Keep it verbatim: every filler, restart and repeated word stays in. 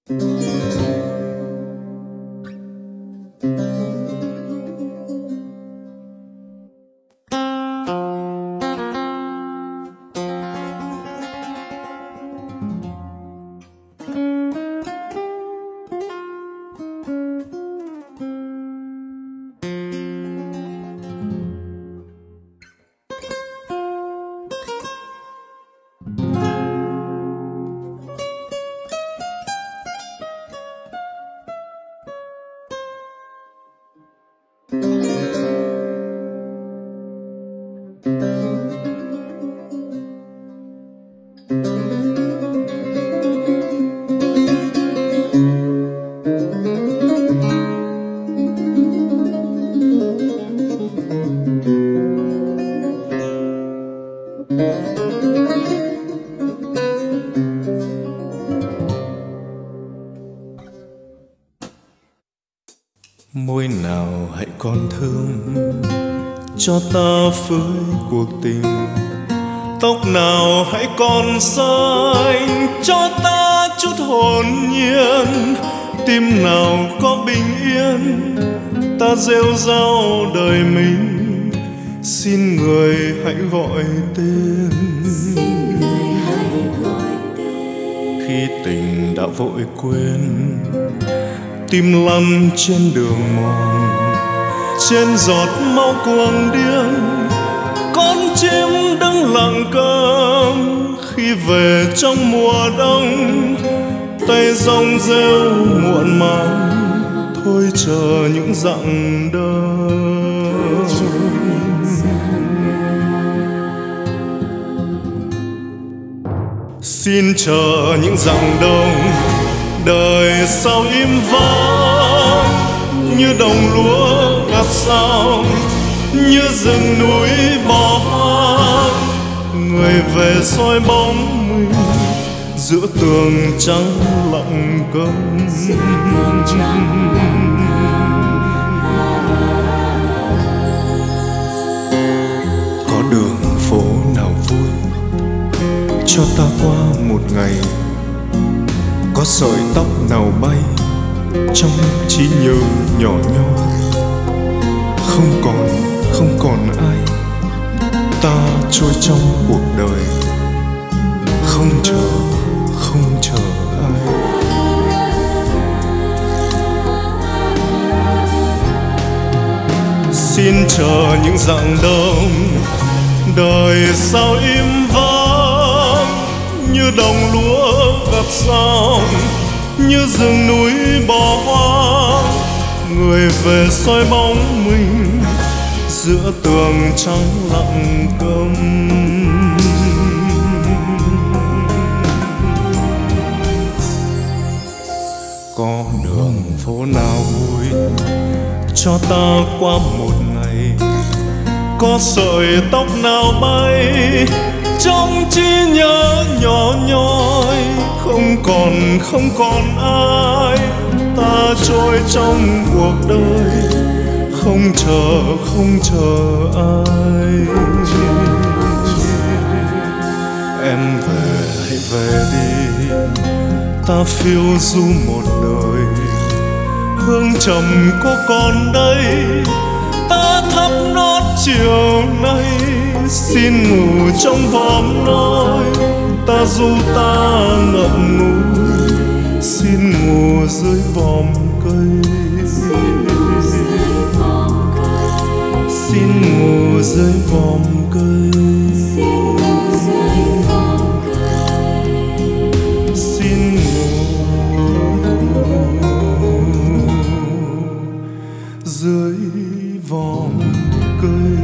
Môi nào hãy còn thơm cho ta với cuộc tình, tóc nào hãy còn xanh cho ta chút hồn nhiên, tim nào có bình yên ta rêu rao đời mình. Xin người hãy gọi tên khi tình đã vội quên, tim lăn trên đường mòn, trên giọt máu cuồng điên. Con chim đứng lặng câm khi về trong mùa đông, tay rong rêu muộn màng thôi chờ những dặn đông. Xin chờ những dặn đông, đời sao im vắng như đồng lúa gặt xong, như rừng núi bỏ hoang. Người về soi bóng mình giữa tường trắng lặng câm. Có đường phố nào vui cho ta qua một ngày, có sợi tóc nào bay trong trí nhớ nhỏ nhoi. Không còn, không còn ai, ta trôi trong cuộc đời, không chờ, không chờ ai. Xin chờ những dặn đông, đời sao im vắng như đồng lúa gặt xong, như rừng núi bỏ hoang. Người về soi bóng mình giữa tường trắng lặng câm. Có đường phố nào vui cho ta qua một ngày, có sợi tóc nào bay trong trí nhớ nhỏ nhoi. Không còn, không còn ai, ta trôi trong cuộc đời, không chờ, không chờ ai. Em về, hãy về đi, ta phiêu du một đời. Hương trầm có còn đây, ta thắp nốt chiều nay. Xin ngủ trong vòng nói, ta du ta ngậm ngùi. Xin ngủ dưới vòm cây, xin ngủ dưới vòm cây. Xin ngủ dưới vòm cây.